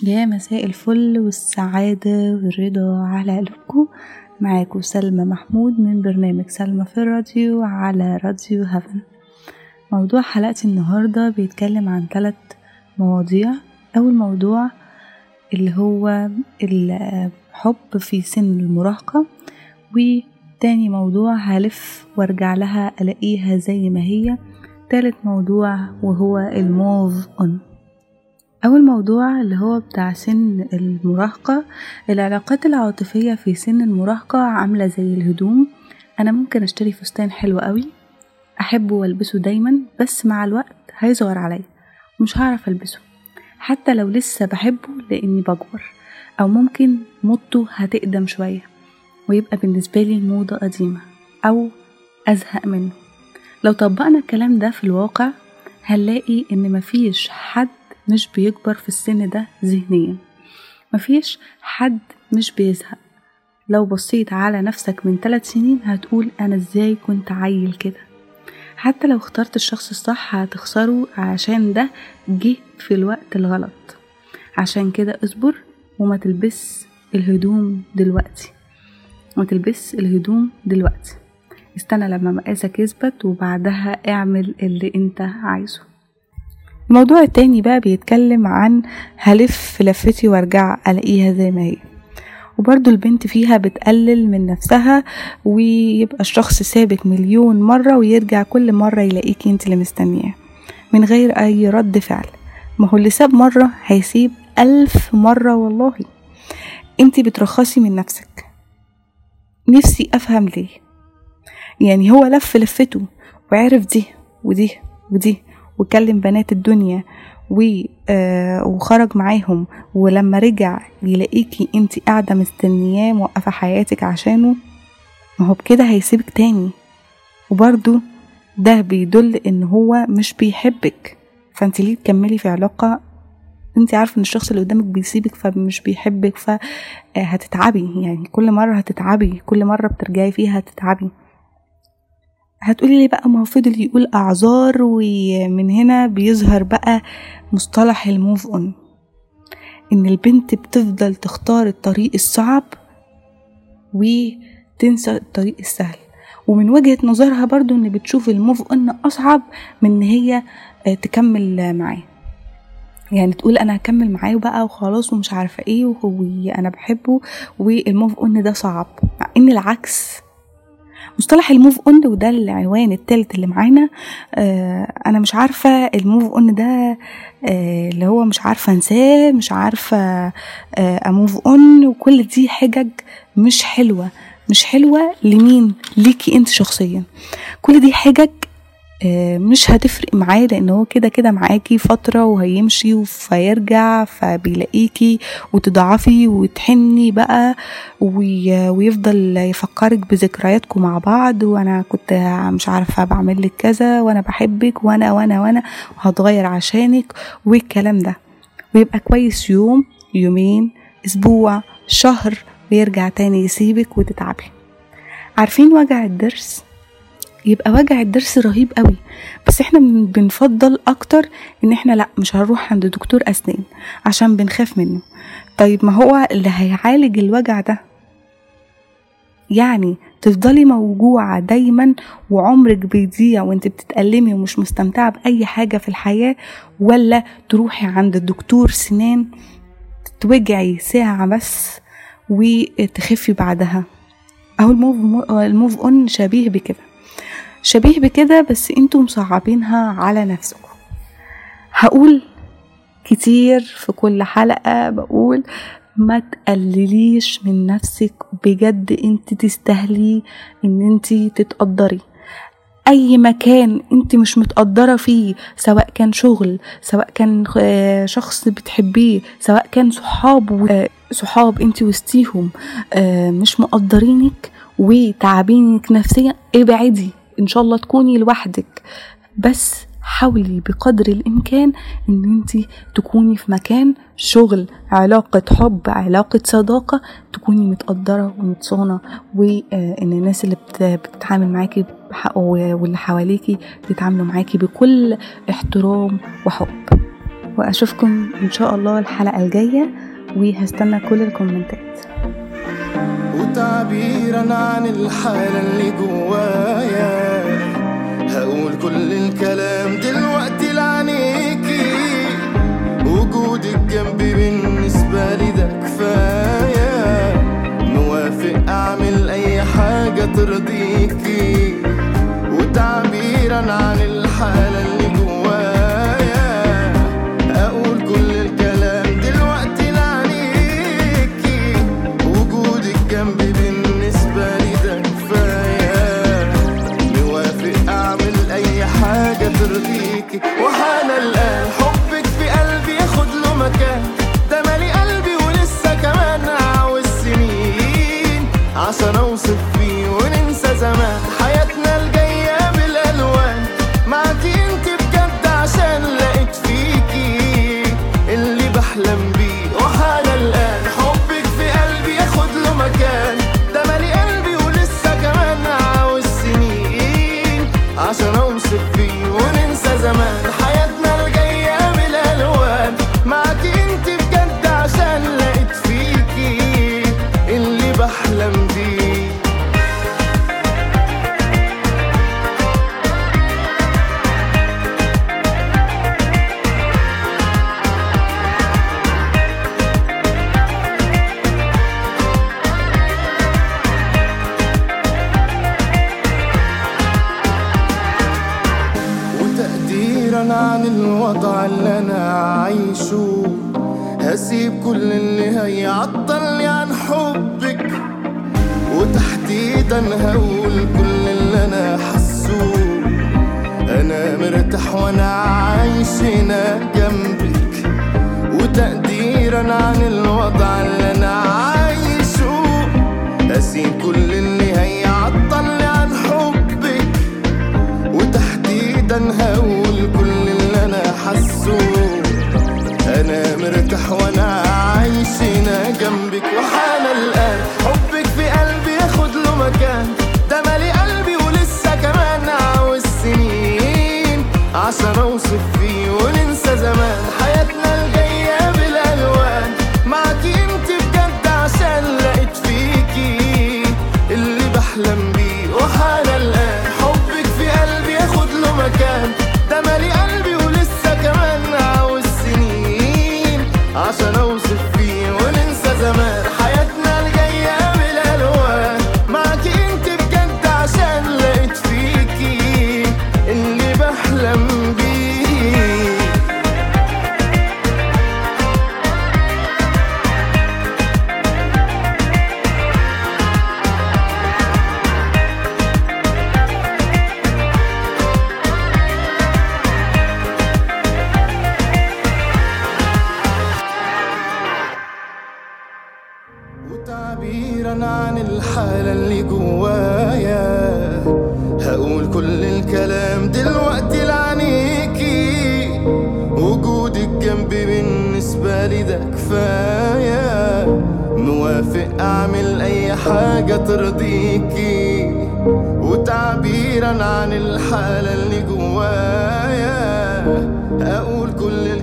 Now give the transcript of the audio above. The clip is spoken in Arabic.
يا مساء الفل والسعادة والرضا على قلوبكم. معاكم سلمى محمود من برنامج سلمى في الراديو على راديو هافن. موضوع حلقتي النهاردة بيتكلم عن 3 مواضيع. أول موضوع اللي هو الحب في سن المراهقة، وتاني موضوع هلف وارجع لها ألاقيها زي ما هي. تالت موضوع وهو الموف اون. أول موضوع اللي هو بتاع سن المراهقة، العلاقات العاطفية في سن المراهقة عاملة زي الهدوم. أنا ممكن أشتري فستان حلو قوي أحبه والبسه دايما، بس مع الوقت هيصغر عليا ومش هعرف ألبسه حتى لو لسه بحبه لأني بكبر، أو ممكن موضته هتقدم شوية ويبقى بالنسبة لي موضة قديمة أو أزهق منه. لو طبقنا الكلام ده في الواقع هنلاقي إن مفيش حد مش بيكبر في السن ده ذهنيا، مفيش حد مش بيزهق. لو بصيت على نفسك من 3 سنين هتقول أنا إزاي كنت عيل كده. حتى لو اخترت الشخص الصح هتخسره عشان ده جه في الوقت الغلط. عشان كده اصبر وما تلبس الهدوم دلوقتي، استنى لما مقاسك يثبت وبعدها اعمل اللي انت عايزه. الموضوع التاني بقى بيتكلم عن هلف لفتي وارجع الاقيها زي ما هي، وبرضو البنت فيها بتقلل من نفسها ويبقى الشخص سابك مليون مرة ويرجع كل مرة يلاقيكي انت اللي مستنياه من غير اي رد فعل. ما هو اللي ساب مرة هيسيب 1000 مرة. والله انت بترخصي من نفسك. نفسي افهم ليه. يعني هو لف لفته وعرف دي ودي ودي وكلم بنات الدنيا وخرج معاهم، ولما رجع يلاقيكي انتي قاعدة مستنياه موقفة حياتك عشانه، ما هو بكده هيسيبك تاني. وبرضو ده بيدل ان هو مش بيحبك، فانتي ليه تكملي في علاقة انتي عارفة ان الشخص اللي قدامك بيسيبك فمش بيحبك، فهتتعبي. يعني كل مرة هتتعبي، كل مرة بترجعي فيها هتتعبي. هتقولي لي بقى ما هو فضل يقول اعذار، ومن هنا بيظهر بقى مصطلح الموف اون، ان البنت بتفضل تختار الطريق الصعب وتنسى الطريق السهل. ومن وجهة نظرها برضو ان بتشوف الموف اون اصعب من ان هي تكمل معاه. يعني تقول انا هكمل معاه بقى وخلاص ومش عارفة ايه وهو انا بحبه، والموف اون ده صعب، مع ان العكس. مصطلح الموف اون وده العنوان الثالث اللي معانا. انا مش عارفة الموف اون ده اللي هو مش عارفة انساه، مش عارفة اموف اون، وكل دي حجج مش حلوة لمين؟ ليكي انت شخصيا. كل دي حجج مش هتفرق معاه، لانه هو كده معاكي فترة وهيمشي فيرجع فبيلاقيكي وتضعفي وتحني بقى ويفضل يفكرك بذكرياتكم مع بعض، وانا كنت مش عارفة بعمل لك كذا وانا بحبك وانا وهتغير عشانك والكلام ده، ويبقى كويس يوم يومين اسبوع شهر ويرجع تاني يسيبك وتتعبي. عارفين وجع الضرس؟ يبقى وجع الضرس رهيب قوي، بس احنا بنفضل اكتر ان احنا لا مش هنروح عند دكتور اسنان عشان بنخاف منه. طيب ما هو اللي هيعالج الوجع ده يعني تفضلي موجوعة دايما وعمرك بيضيع وانت بتتألمي ومش مستمتعة بأي حاجة في الحياة، ولا تروحي عند الدكتور سنان تتوجعي ساعة بس وتخفي بعدها؟ اهو الموف اون شبيه بكده بس انتوا مصعبينها على نفسكم. هقول كتير في كل حلقة، بقول ما تقلليش من نفسك بجد، انت تستاهلي ان انت تتقدري. اي مكان انت مش متقدرة فيه، سواء كان شغل، سواء كان شخص بتحبيه، سواء كان صحاب انت وسطيهم مش مقدرينك وتعبينك نفسيا، ابعدي. ان شاء الله تكوني لوحدك، بس حاولي بقدر الامكان ان انتي تكوني في مكان شغل، علاقة حب، علاقة صداقة، تكوني متقدرة ومتصونة، وان الناس اللي بتتعامل معاكي واللي حواليكي بيتعاملوا معاكي بكل احترام وحب. وأشوفكم إن شاء الله الحلقة الجاية، وهستنى كل الكومنتات. وتعبيرا عن الحالة اللي جوايا هقول كل الكلام دلوقتي لعينيكي، وجودك جنبي بالنسبة لي ده كفاية، موافق أعمل أي حاجة ترضيكي. وتعبيرا عن الحالة اللي جوايا أقول كل الكلام دلوقتي لعينيكي، وجودك جنبي بالنسبة لي ده كفاية، موافق أعمل أي حاجة ترضيكي. وحان الآن حبك في قلبي ياخد له مكان، ده مالي قلبي ولسه كمان عاوز سنين عشان أوصف فيه وننسى زمان حياتنا الجاية بالألوان معاكي انت بجد، عشان لقيت فيكي اللي بحلم بيه. وحان الآن حبك في قلبي ياخد له مكان، ده مالي قلبي ولسه كمان عاوز سنين عشان أوصف فيه وننسى زمان حياتنا الجاية بالألوان معاكي انت بجد، عشان لقيت فيكي اللي بحلم بيه. وتقديرا عن الوضع اللي انا عايشه هسيب كل اللي هيعطلني عن حبك، وتحديدا هقول كل اللي انا حاسه، انا مرتاح وانا عايش هنا جنبك. وتقديرا عن الوضع اللي انا عايشه هسيب كل اللي هيعطلني عن حبك، وتحديدا هقول كل اللي انا حاسه، انا مرتاح وانا عايش هنا جنبك. وحان الآن حبك في قلبي ياخد له مكان، ده مالي قلبي ولسه كمان عاوز سنين عشان اوصف فيه وننسى زمان حياتنا الجاية بالألوان معاكي انت بجد، عشان لقيت فيكي اللي بحلم بيه. وحان الآن حبك في قلبي ياخد له مكان، ده مالي قلبي ولسه كمان عاوز سنين عشان اوصف فيه وننسى زمان حياتنا الجاية بالألوان معاكي انت بجد، عشان لقيت فيكي اللي بحلم بيه. وتعبيرا عن الحالة اللي جوايا هقول كل الكلام دلوقتي لعينيكي، وجودك جنبي بالنسبة لي ده كفاية، موافق أعمل أي حاجة ترضيكي. وتعبيرا عن الحالة اللي جوايا أقول كل